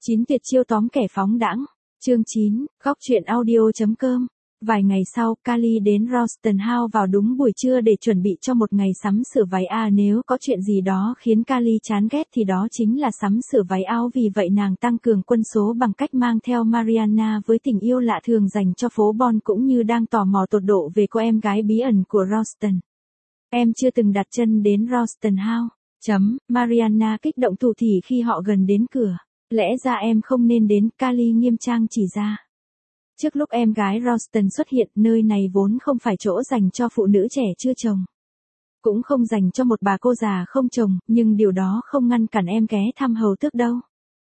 9 tuyệt chiêu tóm kẻ phóng đãng. Chương 9, góc truyện audio.com. Vài ngày sau, Kylie đến Ralston House vào đúng buổi trưa để chuẩn bị cho một ngày sắm sửa váy nếu có chuyện gì đó khiến Kylie chán ghét thì đó chính là sắm sửa váy áo, vì vậy nàng tăng cường quân số bằng cách mang theo Mariana với tình yêu lạ thường dành cho phố Bon, cũng như đang tò mò tột độ về cô em gái bí ẩn của Ralston. Em chưa từng đặt chân đến Ralston House. Mariana kích động thủ thỉ khi họ gần đến cửa. Lẽ ra em không nên đến, Kylie nghiêm trang chỉ ra. Trước lúc em gái Ralston xuất hiện, nơi này vốn không phải chỗ dành cho phụ nữ trẻ chưa chồng. Cũng không dành cho một bà cô già không chồng, nhưng điều đó không ngăn cản em ghé thăm hầu tước đâu.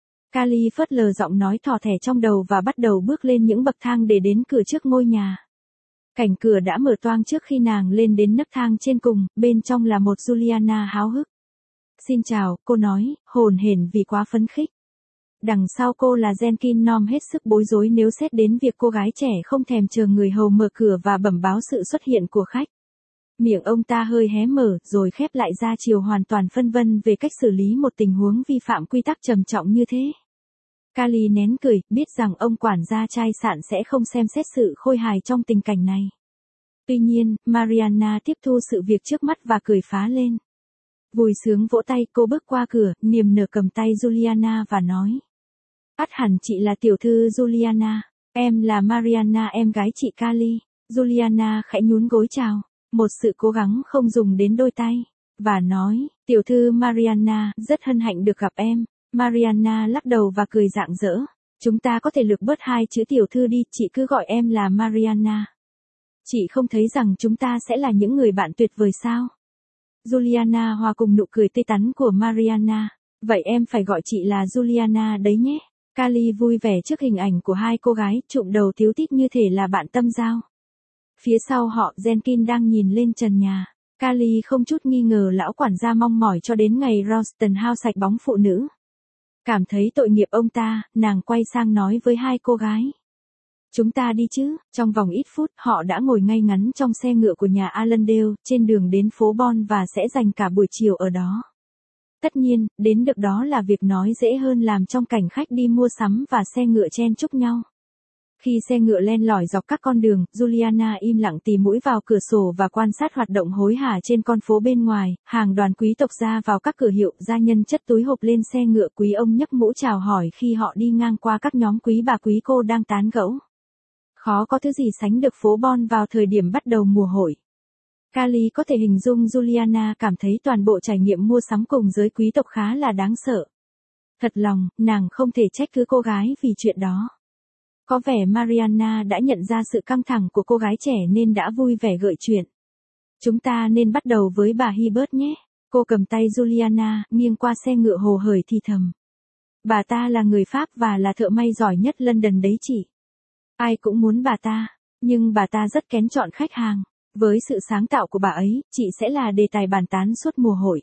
Kylie phớt lờ giọng nói thỏ thẻ trong đầu và bắt đầu bước lên những bậc thang để đến cửa trước ngôi nhà. Cảnh cửa đã mở toang trước khi nàng lên đến nấc thang trên cùng, bên trong là một Juliana háo hức. Xin chào, cô nói, hồn hển vì quá phấn khích. Đằng sau cô là Jenkins Norm hết sức bối rối nếu xét đến việc cô gái trẻ không thèm chờ người hầu mở cửa và bẩm báo sự xuất hiện của khách. Miệng ông ta hơi hé mở rồi khép lại ra chiều, hoàn toàn phân vân về cách xử lý một tình huống vi phạm quy tắc trầm trọng như thế. Kylie nén cười, biết rằng ông quản gia chai sạn sẽ không xem xét sự khôi hài trong tình cảnh này. Tuy nhiên, Mariana tiếp thu sự việc trước mắt và cười phá lên. Vui sướng vỗ tay, cô bước qua cửa, niềm nở cầm tay Juliana và nói. Ắt hẳn chị là tiểu thư Juliana, em là Mariana, em gái chị Kylie. Juliana khẽ nhún gối chào, một sự cố gắng không dùng đến đôi tay, và nói, tiểu thư Mariana, rất hân hạnh được gặp em. Mariana lắc đầu và cười rạng rỡ. Chúng ta có thể lược bớt hai chữ tiểu thư đi, chị cứ gọi em là Mariana. Chị không thấy rằng chúng ta sẽ là những người bạn tuyệt vời sao? Juliana hòa cùng nụ cười tươi tắn của Mariana. Vậy em phải gọi chị là Juliana đấy nhé. Kylie vui vẻ trước hình ảnh của hai cô gái, trụm đầu tíu tít như thể là bạn tâm giao. Phía sau họ, Jenkins đang nhìn lên trần nhà. Kylie không chút nghi ngờ lão quản gia mong mỏi cho đến ngày Ralston House sạch bóng phụ nữ. Cảm thấy tội nghiệp ông ta, nàng quay sang nói với hai cô gái. Chúng ta đi chứ. Trong vòng ít phút, họ đã ngồi ngay ngắn trong xe ngựa của nhà Allendale, trên đường đến phố Bon và sẽ dành cả buổi chiều ở đó. Tất nhiên, đến được đó là việc nói dễ hơn làm trong cảnh khách đi mua sắm và xe ngựa chen chúc nhau. Khi xe ngựa len lỏi dọc các con đường, Juliana im lặng tì mũi vào cửa sổ và quan sát hoạt động hối hả trên con phố bên ngoài. Hàng đoàn quý tộc ra vào các cửa hiệu, gia nhân chất túi hộp lên xe ngựa, quý ông nhấc mũ chào hỏi khi họ đi ngang qua các nhóm quý bà quý cô đang tán gẫu. Khó có thứ gì sánh được phố Bon vào thời điểm bắt đầu mùa hội. Kylie có thể hình dung Juliana cảm thấy toàn bộ trải nghiệm mua sắm cùng giới quý tộc khá là đáng sợ. Thật lòng, nàng không thể trách cứ cô gái vì chuyện đó. Có vẻ Mariana đã nhận ra sự căng thẳng của cô gái trẻ nên đã vui vẻ gợi chuyện. Chúng ta nên bắt đầu với bà Hibbert nhé. Cô cầm tay Juliana, nghiêng qua xe ngựa hồ hởi thì thầm. Bà ta là người Pháp và là thợ may giỏi nhất London đấy chị. Ai cũng muốn bà ta, nhưng bà ta rất kén chọn khách hàng. Với sự sáng tạo của bà ấy, chị sẽ là đề tài bàn tán suốt mùa hội.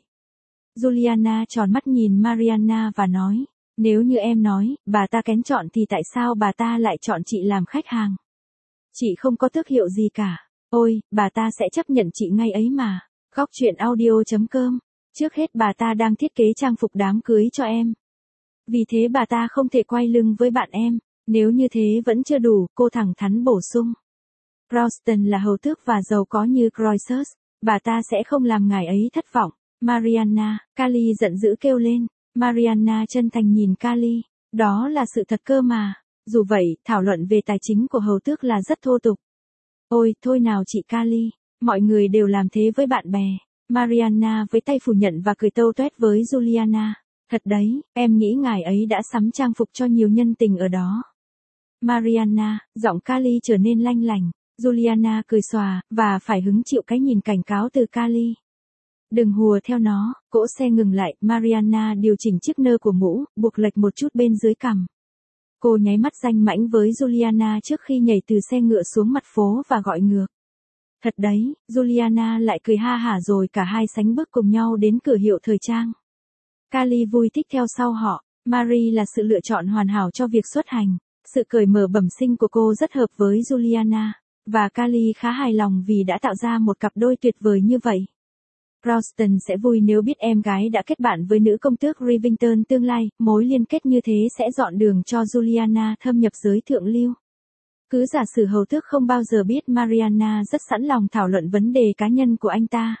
Juliana tròn mắt nhìn Mariana và nói, nếu như em nói, bà ta kén chọn thì tại sao bà ta lại chọn chị làm khách hàng? Chị không có thương hiệu gì cả. Ôi, bà ta sẽ chấp nhận chị ngay ấy mà. Góc truyện audio.com. Trước hết bà ta đang thiết kế trang phục đám cưới cho em. Vì thế bà ta không thể quay lưng với bạn em. Nếu như thế vẫn chưa đủ, cô thẳng thắn bổ sung. Ralston là hầu tước và giàu có như Croesus, bà ta sẽ không làm ngài ấy thất vọng. Mariana, Kylie giận dữ kêu lên. Mariana chân thành nhìn Kylie. Đó là sự thật cơ mà. Dù vậy, thảo luận về tài chính của hầu tước là rất thô tục. Ôi, thôi nào chị Kylie, mọi người đều làm thế với bạn bè. Mariana với tay phủ nhận và cười tâu tuét với Juliana. Thật đấy, em nghĩ ngài ấy đã sắm trang phục cho nhiều nhân tình ở đó. Mariana, giọng Kylie trở nên lanh lảnh. Juliana cười xòa, và phải hứng chịu cái nhìn cảnh cáo từ Kylie. Đừng hùa theo nó. Cỗ xe ngừng lại, Mariana điều chỉnh chiếc nơ của mũ, buộc lệch một chút bên dưới cằm. Cô nháy mắt danh mãnh với Juliana trước khi nhảy từ xe ngựa xuống mặt phố và gọi ngược. Thật đấy, Juliana lại cười ha hả rồi cả hai sánh bước cùng nhau đến cửa hiệu thời trang. Kylie vui thích theo sau họ. Marie là sự lựa chọn hoàn hảo cho việc xuất hành. Sự cởi mở bẩm sinh của cô rất hợp với Juliana. Và Kylie khá hài lòng vì đã tạo ra một cặp đôi tuyệt vời như vậy. Ralston sẽ vui nếu biết em gái đã kết bạn với nữ công tước Rivington tương lai, mối liên kết như thế sẽ dọn đường cho Juliana thâm nhập giới thượng lưu. Cứ giả sử hầu tước không bao giờ biết Mariana rất sẵn lòng thảo luận vấn đề cá nhân của anh ta.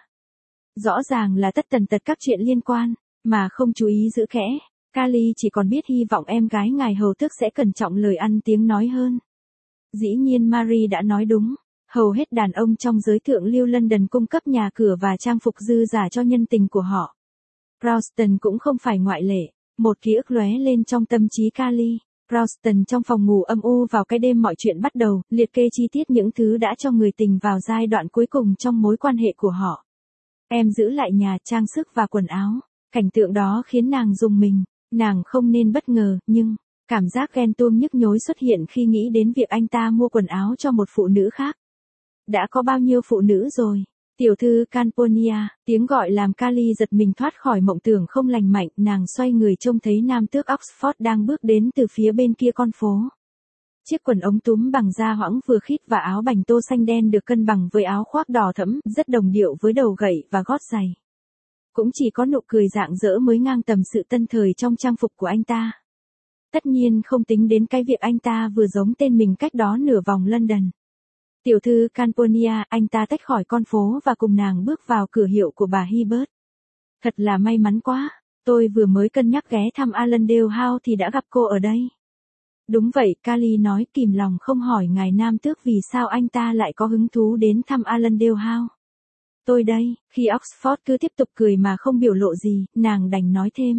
Rõ ràng là tất tần tật các chuyện liên quan, mà không chú ý giữ kẽ. Kali chỉ còn biết hy vọng em gái ngài hầu tước sẽ cẩn trọng lời ăn tiếng nói hơn. Dĩ nhiên Marie đã nói đúng. Hầu hết đàn ông trong giới thượng lưu London cung cấp nhà cửa và trang phục dư giả cho nhân tình của họ. Ralston cũng không phải ngoại lệ. Một ký ức lóe lên trong tâm trí Kali. Ralston trong phòng ngủ âm u vào cái đêm mọi chuyện bắt đầu, liệt kê chi tiết những thứ đã cho người tình vào giai đoạn cuối cùng trong mối quan hệ của họ. Em giữ lại nhà, trang sức và quần áo. Cảnh tượng đó khiến nàng rùng mình. Nàng không nên bất ngờ, nhưng cảm giác ghen tuông nhức nhối xuất hiện khi nghĩ đến việc anh ta mua quần áo cho một phụ nữ khác. Đã có bao nhiêu phụ nữ rồi? Tiểu thư Camponia, tiếng gọi làm Kali giật mình thoát khỏi mộng tưởng không lành mạnh, nàng xoay người trông thấy nam tước Oxford đang bước đến từ phía bên kia con phố. Chiếc quần ống túm bằng da hoãng vừa khít và áo bành tô xanh đen được cân bằng với áo khoác đỏ thẫm, rất đồng điệu với đầu gậy và gót giày. Cũng chỉ có nụ cười rạng rỡ mới ngang tầm sự tân thời trong trang phục của anh ta. Tất nhiên không tính đến cái việc anh ta vừa giống tên mình cách đó nửa vòng London. Tiểu thư Camponia, anh ta tách khỏi con phố và cùng nàng bước vào cửa hiệu của bà Hibbert. Thật là may mắn quá, tôi vừa mới cân nhắc ghé thăm Allendale House thì đã gặp cô ở đây. Đúng vậy, Kali nói kìm lòng không hỏi ngài nam tước vì sao anh ta lại có hứng thú đến thăm Allendale House. Tôi đây, khi Oxford cứ tiếp tục cười mà không biểu lộ gì, nàng đành nói thêm.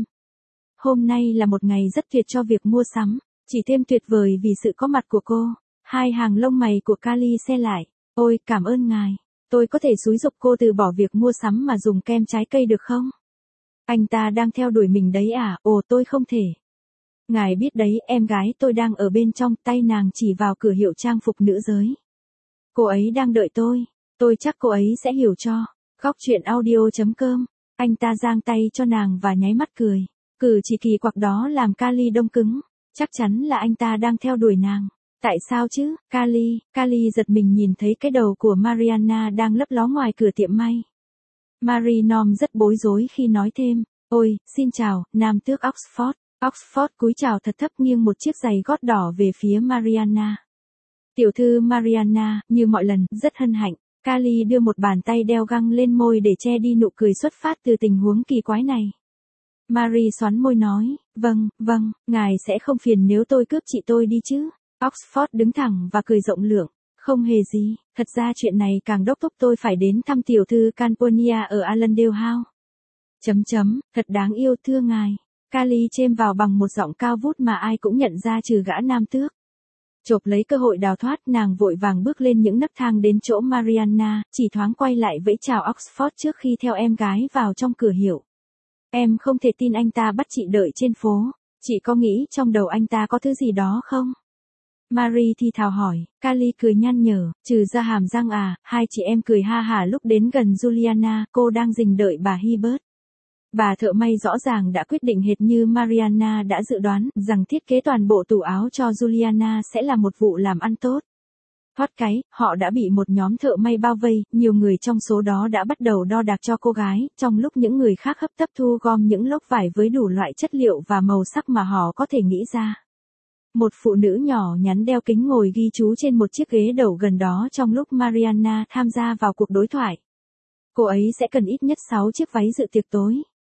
Hôm nay là một ngày rất tuyệt cho việc mua sắm, chỉ thêm tuyệt vời vì sự có mặt của cô. Hai hàng lông mày của Kali se lại. Ôi, cảm ơn ngài. Tôi có thể xúi giục cô từ bỏ việc mua sắm mà dùng kem trái cây được không? Anh ta đang theo đuổi mình đấy à? Ồ, tôi không thể. Ngài biết đấy, em gái tôi đang ở bên trong, tay nàng chỉ vào cửa hiệu trang phục nữ giới. Cô ấy đang đợi tôi chắc cô ấy sẽ hiểu cho. Góc truyện audio.com. Anh ta giang tay cho nàng và nháy mắt cười. Cử chỉ kỳ quặc đó làm Kali đông cứng. Chắc chắn là anh ta đang theo đuổi nàng. Tại sao chứ, Kali giật mình nhìn thấy cái đầu của Mariana đang lấp ló ngoài cửa tiệm may. Marie Nom rất bối rối khi nói thêm, ôi, xin chào, nam tước Oxford. Oxford cúi chào thật thấp nghiêng một chiếc giày gót đỏ về phía Mariana. Tiểu thư Mariana, như mọi lần, rất hân hạnh. Kali đưa một bàn tay đeo găng lên môi để che đi nụ cười xuất phát từ tình huống kỳ quái này. Marie xoắn môi nói, vâng, ngài sẽ không phiền nếu tôi cướp chị tôi đi chứ. Oxford đứng thẳng và cười rộng lượng. Không hề gì, thật ra chuyện này càng đốc thúc tôi phải đến thăm tiểu thư Camponia ở Allendale House. Thật đáng yêu thưa ngài. Kali chêm vào bằng một giọng cao vút mà ai cũng nhận ra trừ gã nam tước. Chộp lấy cơ hội đào thoát, nàng vội vàng bước lên những nấc thang đến chỗ Mariana, chỉ thoáng quay lại vẫy chào Oxford trước khi theo em gái vào trong cửa hiệu. Em không thể tin anh ta bắt chị đợi trên phố. Chị có nghĩ trong đầu anh ta có thứ gì đó không? Marie thì thào hỏi, Kali cười nhăn nhở, trừ ra hàm răng à, hai chị em cười ha hả lúc đến gần Juliana, cô đang rình đợi bà Hibbert. Bà thợ may rõ ràng đã quyết định hệt như Mariana đã dự đoán, rằng thiết kế toàn bộ tủ áo cho Juliana sẽ là một vụ làm ăn tốt. Thoát cái, họ đã bị một nhóm thợ may bao vây, nhiều người trong số đó đã bắt đầu đo đạc cho cô gái, trong lúc những người khác hấp tấp thu gom những lốc vải với đủ loại chất liệu và màu sắc mà họ có thể nghĩ ra. Một phụ nữ nhỏ nhắn đeo kính ngồi ghi chú trên một chiếc ghế đầu gần đó trong lúc Mariana tham gia vào cuộc đối thoại. Cô ấy sẽ cần ít nhất 6 chiếc váy dự tiệc tối.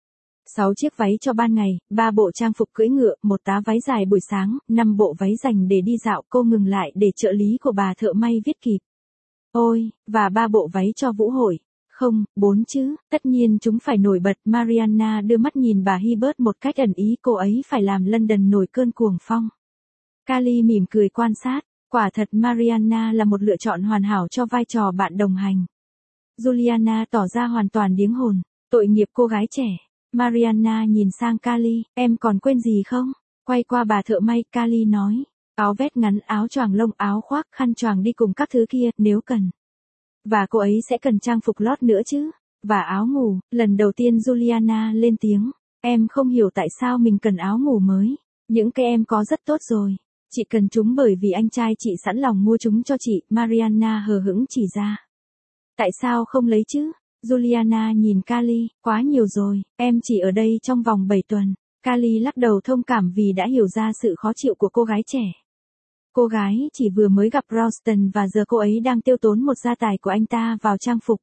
6 chiếc váy cho ban ngày, 3 bộ trang phục cưỡi ngựa, một tá váy dài buổi sáng, 5 bộ váy dành để đi dạo. Cô ngừng lại để trợ lý của bà thợ may viết kịp. Ôi, và 3 bộ váy cho vũ hội. Không, 4 chứ, tất nhiên chúng phải nổi bật. Mariana đưa mắt nhìn bà Hibbert một cách ẩn ý, cô ấy phải làm London nổi cơn cuồng phong. Kali mỉm cười quan sát, quả thật Mariana là một lựa chọn hoàn hảo cho vai trò bạn đồng hành. Juliana tỏ ra hoàn toàn điếng hồn, tội nghiệp cô gái trẻ. Mariana nhìn sang Kali, em còn quên gì không? Quay qua bà thợ may, Kali nói, áo vest ngắn, áo choàng lông, áo khoác, khăn choàng đi cùng các thứ kia, nếu cần. Và cô ấy sẽ cần trang phục lót nữa chứ, và áo ngủ. Lần đầu tiên Juliana lên tiếng, em không hiểu tại sao mình cần áo ngủ mới. Những cái em có rất tốt rồi. Chị cần chúng bởi vì anh trai chị sẵn lòng mua chúng cho chị, Mariana hờ hững chỉ ra. Tại sao không lấy chứ? Juliana nhìn Kali, quá nhiều rồi, em chỉ ở đây trong vòng 7 tuần. Kali lắc đầu thông cảm vì đã hiểu ra sự khó chịu của cô gái trẻ. Cô gái chỉ vừa mới gặp Ralston và giờ cô ấy đang tiêu tốn một gia tài của anh ta vào trang phục.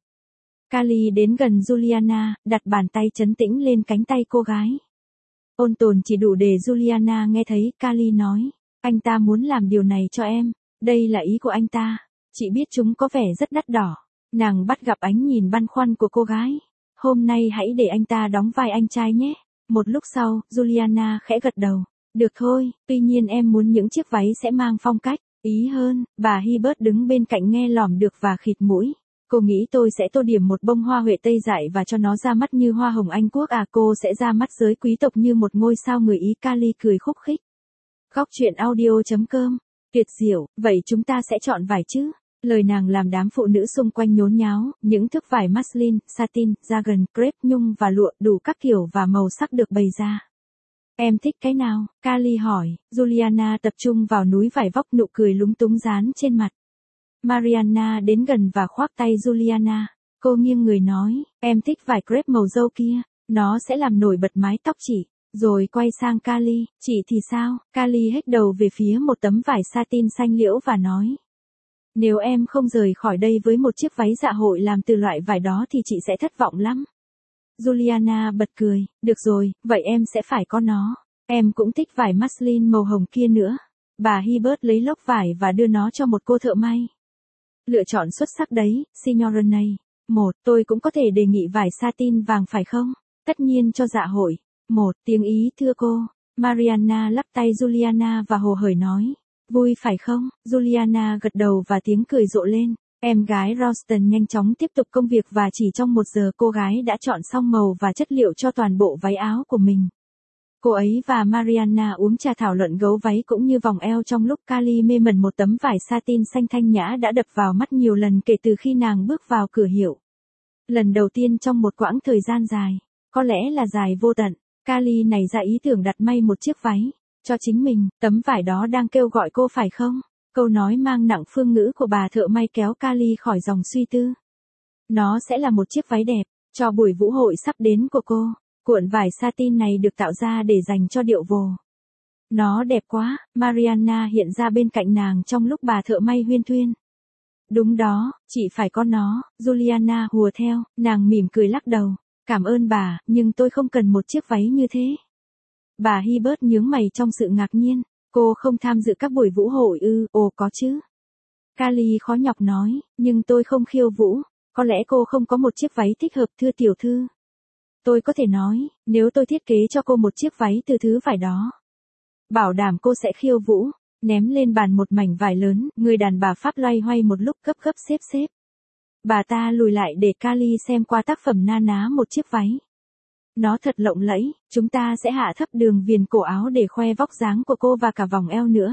Kali đến gần Juliana, đặt bàn tay trấn tĩnh lên cánh tay cô gái. Ôn tồn chỉ đủ để Juliana nghe thấy. Kali nói, anh ta muốn làm điều này cho em, đây là ý của anh ta. Chị biết chúng có vẻ rất đắt đỏ. Nàng bắt gặp ánh nhìn băn khoăn của cô gái. Hôm nay hãy để anh ta đóng vai anh trai nhé. Một lúc sau, Juliana khẽ gật đầu. Được thôi, tuy nhiên em muốn những chiếc váy sẽ mang phong cách, ý hơn. Bà Hibbert đứng bên cạnh nghe lỏm được và khịt mũi. Cô nghĩ tôi sẽ tô điểm một bông hoa huệ tây dại và cho nó ra mắt như hoa hồng Anh Quốc à? Cô sẽ ra mắt giới quý tộc như một ngôi sao người Ý. Kali cười khúc khích. Góc truyện audio.com. Tuyệt diệu, vậy chúng ta sẽ chọn vải chứ? Lời nàng làm đám phụ nữ xung quanh nhốn nháo, những thước vải muslin, satin, jargon, crepe, nhung và lụa đủ các kiểu và màu sắc được bày ra. Em thích cái nào? Kali hỏi. Juliana tập trung vào núi vải vóc, nụ cười lúng túng dán trên mặt. Mariana đến gần và khoác tay Juliana. Cô nghiêng người nói, em thích vải crepe màu dâu kia, nó sẽ làm nổi bật mái tóc chị. Rồi quay sang Kali, chị thì sao? Kali hếch đầu về phía một tấm vải satin xanh liễu và nói. Nếu em không rời khỏi đây với một chiếc váy dạ hội làm từ loại vải đó thì chị sẽ thất vọng lắm. Juliana bật cười, được rồi, vậy em sẽ phải có nó. Em cũng thích vải muslin màu hồng kia nữa. Bà Hibbert lấy lốc vải và đưa nó cho một cô thợ may. Lựa chọn xuất sắc đấy, Signorina. Tôi cũng có thể đề nghị vải satin vàng phải không? Tất nhiên cho dạ hội. Tiếng Ý thưa cô. Mariana lắc tay Juliana và hồ hởi nói. Vui phải không? Juliana gật đầu và tiếng cười rộ lên. Em gái Ralston nhanh chóng tiếp tục công việc và chỉ trong 1 giờ cô gái đã chọn xong màu và chất liệu cho toàn bộ váy áo của mình. Cô ấy và Mariana uống trà thảo luận gấu váy cũng như vòng eo trong lúc Kali mê mẩn một tấm vải satin xanh thanh nhã đã đập vào mắt nhiều lần kể từ khi nàng bước vào cửa hiệu. Lần đầu tiên trong một quãng thời gian dài, có lẽ là dài vô tận, Kali nảy ra ý tưởng đặt may một chiếc váy cho chính mình. Tấm vải đó đang kêu gọi cô phải không? Câu nói mang nặng phương ngữ của bà thợ may kéo Kali khỏi dòng suy tư. Nó sẽ là một chiếc váy đẹp cho buổi vũ hội sắp đến của cô. Cuộn vải satin này được tạo ra để dành cho điệu vồ. Nó đẹp quá. Mariana hiện ra bên cạnh nàng trong lúc bà thợ may huyên thuyên. Đúng đó, chị phải có nó. Juliana hùa theo, nàng mỉm cười lắc đầu. Cảm ơn bà, nhưng tôi không cần một chiếc váy như thế. Bà Hibbert nhướng mày trong sự ngạc nhiên. Cô không tham dự các buổi vũ hội ư? Ồ có chứ. Kali khó nhọc nói, nhưng tôi không khiêu vũ. Có lẽ cô không có một chiếc váy thích hợp thưa tiểu thư. Tôi có thể nói, nếu tôi thiết kế cho cô một chiếc váy từ thứ vải đó, bảo đảm cô sẽ khiêu vũ. Ném lên bàn một mảnh vải lớn, người đàn bà Pháp loay hoay một lúc gấp gấp xếp. Bà ta lùi lại để Kali xem qua tác phẩm na ná một chiếc váy. Nó thật lộng lẫy, chúng ta sẽ hạ thấp đường viền cổ áo để khoe vóc dáng của cô và cả vòng eo nữa.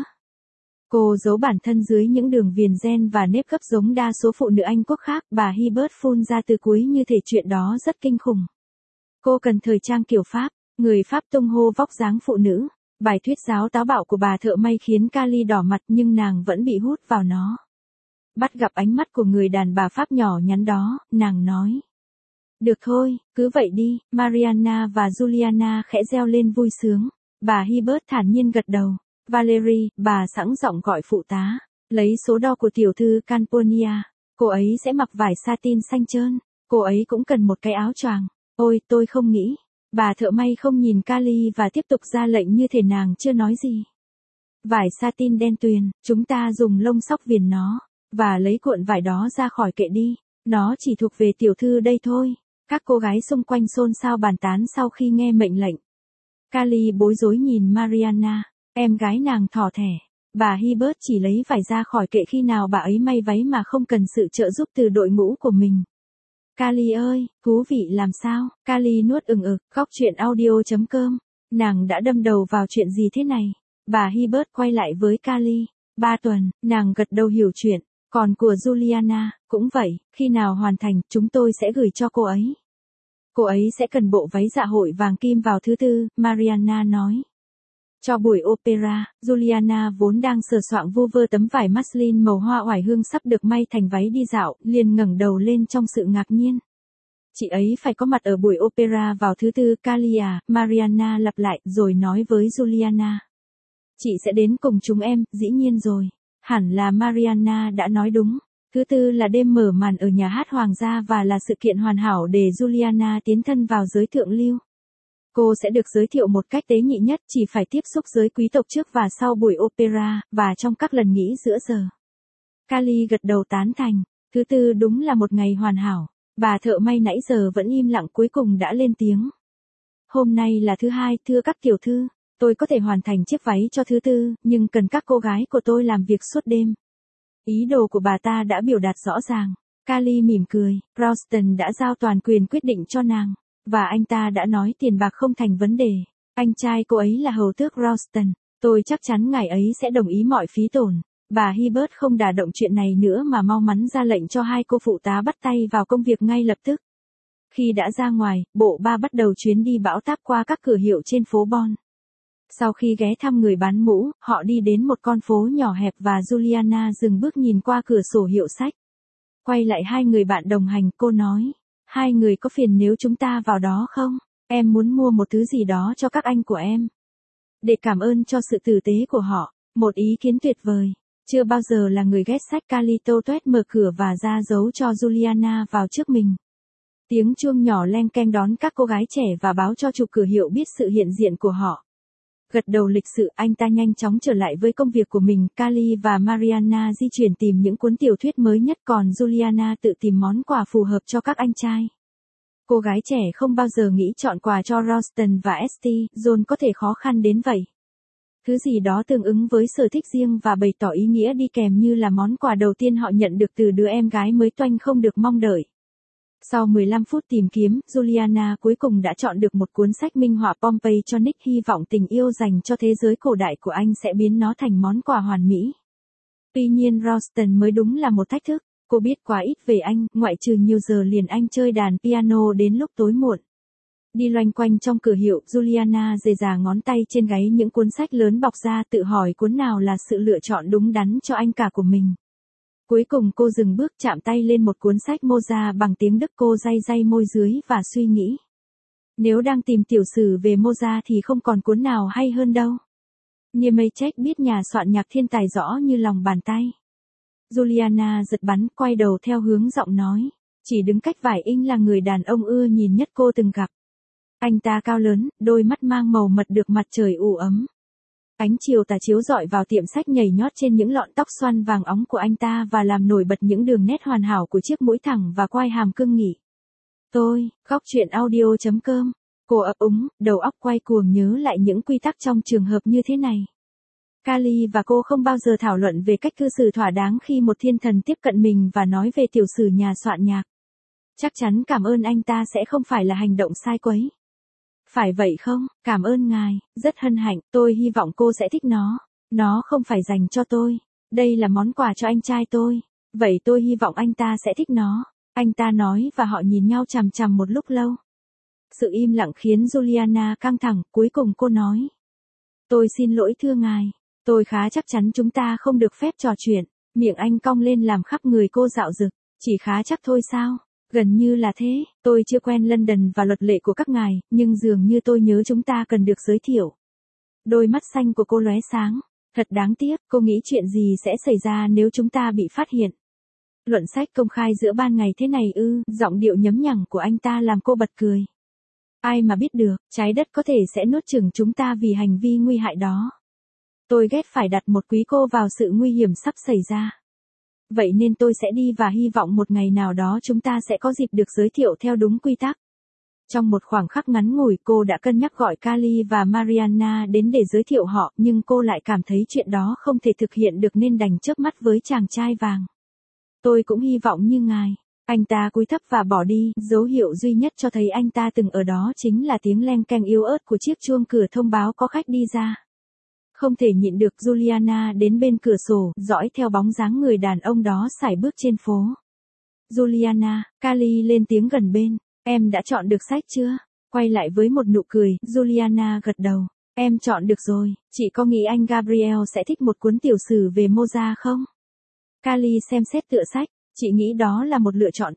Cô giấu bản thân dưới những đường viền ren và nếp gấp giống đa số phụ nữ Anh quốc khác. Bà Hibbert phun ra từ cuối như thể chuyện đó rất kinh khủng. Cô cần thời trang kiểu Pháp, người Pháp tung hô vóc dáng phụ nữ. Bài thuyết giáo táo bạo của bà thợ may khiến Kali đỏ mặt nhưng nàng vẫn bị hút vào nó. Bắt gặp ánh mắt của người đàn bà Pháp nhỏ nhắn đó, nàng nói. Được thôi, cứ vậy đi. Mariana và Juliana khẽ reo lên vui sướng. Bà Hibbert thản nhiên gật đầu. Valerie, bà sẵn giọng gọi phụ tá. Lấy số đo của tiểu thư Camponia. Cô ấy sẽ mặc vải satin xanh trơn. Cô ấy cũng cần một cái áo choàng. Ôi, tôi không nghĩ. Bà thợ may không nhìn Kali và tiếp tục ra lệnh như thể nàng chưa nói gì. Vải satin đen tuyền, chúng ta dùng lông sóc viền nó. Và lấy cuộn vải đó ra khỏi kệ đi. Nó chỉ thuộc về tiểu thư đây thôi. Các cô gái xung quanh xôn xao bàn tán sau khi nghe mệnh lệnh. Kali bối rối nhìn Mariana, em gái nàng thỏ thẻ. Bà Hibbert chỉ lấy vải ra khỏi kệ khi nào bà ấy may váy mà không cần sự trợ giúp từ đội ngũ của mình. Kali ơi, thú vị làm sao? Kali nuốt ực, góc truyện audio.com. Nàng đã đâm đầu vào chuyện gì thế này? Bà Hibbert quay lại với Kali. 3 tuần, nàng gật đầu hiểu chuyện. Còn của Juliana, cũng vậy, khi nào hoàn thành, chúng tôi sẽ gửi cho cô ấy. Cô ấy sẽ cần bộ váy dạ hội vàng kim vào thứ Tư, Mariana nói. Cho buổi opera, Juliana vốn đang sờ soạng vu vơ tấm vải muslin màu hoa oải hương sắp được may thành váy đi dạo, liền ngẩng đầu lên trong sự ngạc nhiên. Chị ấy phải có mặt ở buổi opera vào thứ tư. Kali à, Mariana lặp lại rồi nói với Juliana. Chị sẽ đến cùng chúng em, dĩ nhiên rồi. Hẳn là Mariana đã nói đúng. Thứ tư là đêm mở màn ở nhà hát Hoàng gia và là sự kiện hoàn hảo để Juliana tiến thân vào giới thượng lưu. Cô sẽ được giới thiệu một cách tế nhị nhất, chỉ phải tiếp xúc giới quý tộc trước và sau buổi opera, và trong các lần nghỉ giữa giờ. Kali gật đầu tán thành. Thứ tư đúng là một ngày hoàn hảo. Bà thợ may nãy giờ vẫn im lặng cuối cùng đã lên tiếng. Hôm nay là thứ hai, thưa các tiểu thư. Tôi có thể hoàn thành chiếc váy cho thứ tư, nhưng cần các cô gái của tôi làm việc suốt đêm. Ý đồ của bà ta đã biểu đạt rõ ràng. Kali mỉm cười. Ralston đã giao toàn quyền quyết định cho nàng. Và anh ta đã nói tiền bạc không thành vấn đề. Anh trai cô ấy là hầu tước Ralston. Tôi chắc chắn ngài ấy sẽ đồng ý mọi phí tổn. Bà Hibbert không đả động chuyện này nữa mà mau mắn ra lệnh cho hai cô phụ tá bắt tay vào công việc ngay lập tức. Khi đã ra ngoài, bộ ba bắt đầu chuyến đi bão táp qua các cửa hiệu trên phố Bon. Sau khi ghé thăm người bán mũ, họ đi đến một con phố nhỏ hẹp và Juliana dừng bước nhìn qua cửa sổ hiệu sách. Quay lại hai người bạn đồng hành, cô nói. Hai người có phiền nếu chúng ta vào đó không? Em muốn mua một thứ gì đó cho các anh của em. Để cảm ơn cho sự tử tế của họ. Một ý kiến tuyệt vời. Chưa bao giờ là người ghét sách. Calito tuét mở cửa và ra dấu cho Juliana vào trước mình. Tiếng chuông nhỏ leng keng đón các cô gái trẻ và báo cho chủ cửa hiệu biết sự hiện diện của họ. Gật đầu lịch sự, anh ta nhanh chóng trở lại với công việc của mình. Kali và Mariana di chuyển tìm những cuốn tiểu thuyết mới nhất, còn Juliana tự tìm món quà phù hợp cho các anh trai. Cô gái trẻ không bao giờ nghĩ chọn quà cho Ralston và Esti, John có thể khó khăn đến vậy. Thứ gì đó tương ứng với sở thích riêng và bày tỏ ý nghĩa đi kèm như là món quà đầu tiên họ nhận được từ đứa em gái mới toanh không được mong đợi. Sau 15 phút tìm kiếm, Juliana cuối cùng đã chọn được một cuốn sách minh họa Pompeii cho Nick, hy vọng tình yêu dành cho thế giới cổ đại của anh sẽ biến nó thành món quà hoàn mỹ. Tuy nhiên Ralston mới đúng là một thách thức. Cô biết quá ít về anh, ngoại trừ nhiều giờ liền anh chơi đàn piano đến lúc tối muộn. Đi loanh quanh trong cửa hiệu, Juliana dề dà ngón tay trên gáy những cuốn sách lớn bọc ra, tự hỏi cuốn nào là sự lựa chọn đúng đắn cho anh cả của mình. Cuối cùng cô dừng bước, chạm tay lên một cuốn sách Mozart bằng tiếng Đức. Cô day day môi dưới và suy nghĩ. Nếu đang tìm tiểu sử về Mozart thì không còn cuốn nào hay hơn đâu. Niemeyer biết nhà soạn nhạc thiên tài rõ như lòng bàn tay. Juliana giật bắn, quay đầu theo hướng giọng nói. Chỉ đứng cách vài inch là người đàn ông ưa nhìn nhất cô từng gặp. Anh ta cao lớn, đôi mắt mang màu mật được mặt trời ủ ấm. Ánh chiều tà chiếu rọi vào tiệm sách, nhảy nhót trên những lọn tóc xoăn vàng óng của anh ta và làm nổi bật những đường nét hoàn hảo của chiếc mũi thẳng và quai hàm cương nghị. Góc truyện audio.com. Cô ấp úng, đầu óc quay cuồng nhớ lại những quy tắc trong trường hợp như thế này. Kali và cô không bao giờ thảo luận về cách cư xử thỏa đáng khi một thiên thần tiếp cận mình và nói về tiểu sử nhà soạn nhạc. Chắc chắn cảm ơn anh ta sẽ không phải là hành động sai quấy. Phải vậy không? Cảm ơn ngài, rất hân hạnh, tôi hy vọng cô sẽ thích nó. Nó không phải dành cho tôi. Đây là món quà cho anh trai tôi. Vậy tôi hy vọng anh ta sẽ thích nó. Anh ta nói và họ nhìn nhau chằm chằm một lúc lâu. Sự im lặng khiến Juliana căng thẳng, cuối cùng cô nói. Tôi xin lỗi thưa ngài. Tôi khá chắc chắn chúng ta không được phép trò chuyện. Miệng anh cong lên làm khắp người cô dạo dực. Chỉ khá chắc thôi sao? Gần như là thế, tôi chưa quen London và luật lệ của các ngài, nhưng dường như tôi nhớ chúng ta cần được giới thiệu. Đôi mắt xanh của cô lóe sáng. Thật đáng tiếc, cô nghĩ chuyện gì sẽ xảy ra nếu chúng ta bị phát hiện. Luận sách công khai giữa ban ngày thế này ư? Giọng điệu nhấm nhằng của anh ta làm cô bật cười. Ai mà biết được, trái đất có thể sẽ nuốt chửng chúng ta vì hành vi nguy hại đó. Tôi ghét phải đặt một quý cô vào sự nguy hiểm sắp xảy ra. Vậy nên tôi sẽ đi và hy vọng một ngày nào đó chúng ta sẽ có dịp được giới thiệu theo đúng quy tắc. Trong một khoảng khắc ngắn ngủi, cô đã cân nhắc gọi Kali và Mariana đến để giới thiệu họ, nhưng cô lại cảm thấy chuyện đó không thể thực hiện được nên đành chớp mắt với chàng trai vàng. Tôi cũng hy vọng như ngài. Anh ta cúi thấp và bỏ đi, dấu hiệu duy nhất cho thấy anh ta từng ở đó chính là tiếng leng keng yếu ớt của chiếc chuông cửa thông báo có khách đi ra. Không thể nhịn được, Juliana đến bên cửa sổ, dõi theo bóng dáng người đàn ông đó sải bước trên phố. Juliana, Kali lên tiếng gần bên. Em đã chọn được sách chưa? Quay lại với một nụ cười, Juliana gật đầu. Em chọn được rồi, chị có nghĩ anh Gabriel sẽ thích một cuốn tiểu sử về Mozart không? Kali xem xét tựa sách, chị nghĩ đó là một lựa chọn tốt.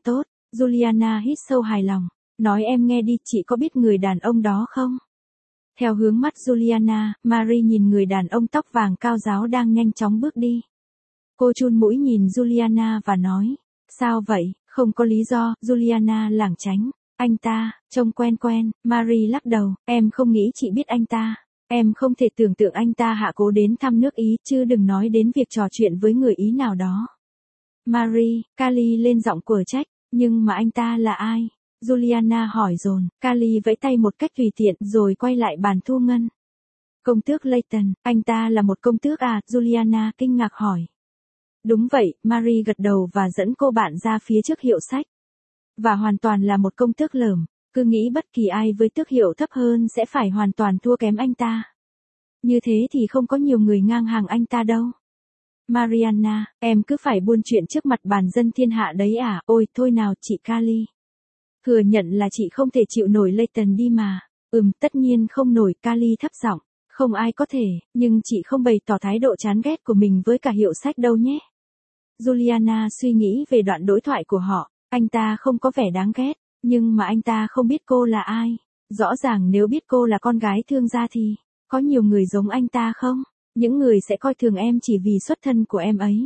Juliana hít sâu hài lòng. Nói em nghe đi, chị có biết người đàn ông đó không? Theo hướng mắt Juliana, Marie nhìn người đàn ông tóc vàng cao ráo đang nhanh chóng bước đi. Cô chun mũi nhìn Juliana và nói, sao vậy, không có lý do, Juliana lảng tránh. Anh ta, trông quen quen, Marie lắc đầu, em không nghĩ chị biết anh ta. Em không thể tưởng tượng anh ta hạ cố đến thăm nước Ý, chứ đừng nói đến việc trò chuyện với người Ý nào đó. Marie, Kali lên giọng quở trách, nhưng mà anh ta là ai? Juliana hỏi dồn, Kali vẫy tay một cách tùy tiện rồi quay lại bàn thu ngân. Công tước Layton, anh ta là một công tước à? Juliana kinh ngạc hỏi. Đúng vậy, Marie gật đầu và dẫn cô bạn ra phía trước hiệu sách. Và hoàn toàn là một công tước lởm, cứ nghĩ bất kỳ ai với tước hiệu thấp hơn sẽ phải hoàn toàn thua kém anh ta. Như thế thì không có nhiều người ngang hàng anh ta đâu. Mariana, em cứ phải buôn chuyện trước mặt bàn dân thiên hạ đấy à? Ôi thôi nào chị Kali. Thừa nhận là chị không thể chịu nổi Layton đi mà. Tất nhiên không nổi, Kali thấp giọng. Không ai có thể, nhưng chị không bày tỏ thái độ chán ghét của mình với cả hiệu sách đâu nhé. Juliana suy nghĩ về đoạn đối thoại của họ. Anh ta không có vẻ đáng ghét, nhưng mà anh ta không biết cô là ai. Rõ ràng nếu biết cô là con gái thương gia thì, có nhiều người giống anh ta không? Những người sẽ coi thường em chỉ vì xuất thân của em ấy.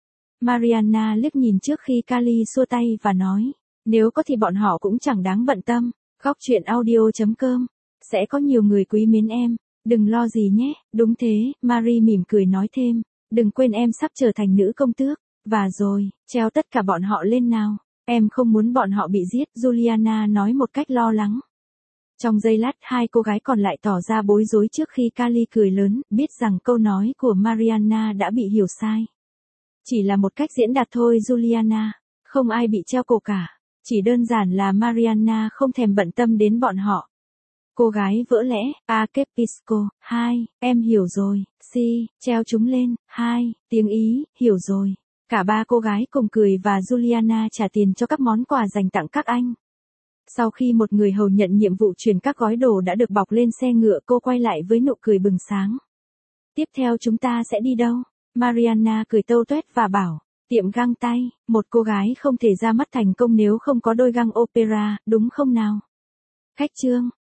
Mariana liếc nhìn trước khi Kali xua tay và nói, nếu có thì bọn họ cũng chẳng đáng bận tâm. Góc truyện audio.com, sẽ có nhiều người quý mến em, đừng lo gì nhé. Đúng thế, Marie mỉm cười nói thêm, đừng quên em sắp trở thành nữ công tước, và rồi, treo tất cả bọn họ lên nào. Em không muốn bọn họ bị giết, Juliana nói một cách lo lắng. Trong giây lát, hai cô gái còn lại tỏ ra bối rối trước khi Kali cười lớn, biết rằng câu nói của Mariana đã bị hiểu sai. Chỉ là một cách diễn đạt thôi Juliana, không ai bị treo cổ cả. Chỉ đơn giản là Mariana không thèm bận tâm đến bọn họ. Cô gái vỡ lẽ, Kepisco, 2, em hiểu rồi, si, treo chúng lên, 2, tiếng Ý, hiểu rồi. Cả ba cô gái cùng cười và Juliana trả tiền cho các món quà dành tặng các anh. Sau khi một người hầu nhận nhiệm vụ chuyển các gói đồ đã được bọc lên xe ngựa, cô quay lại với nụ cười bừng sáng. Tiếp theo chúng ta sẽ đi đâu? Mariana cười tâu tuét và bảo, tiệm găng tay, một cô gái không thể ra mắt thành công nếu không có đôi găng opera, đúng không nào? Khách trương,